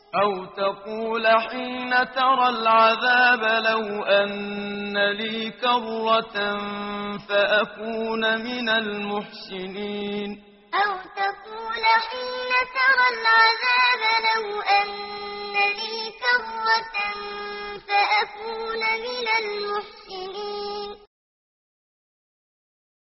أو تقول حين ترى العذاب لو أن لي كرة فأكون من المحسنين. أو تقول حين ترى العذاب لو أن لي كرة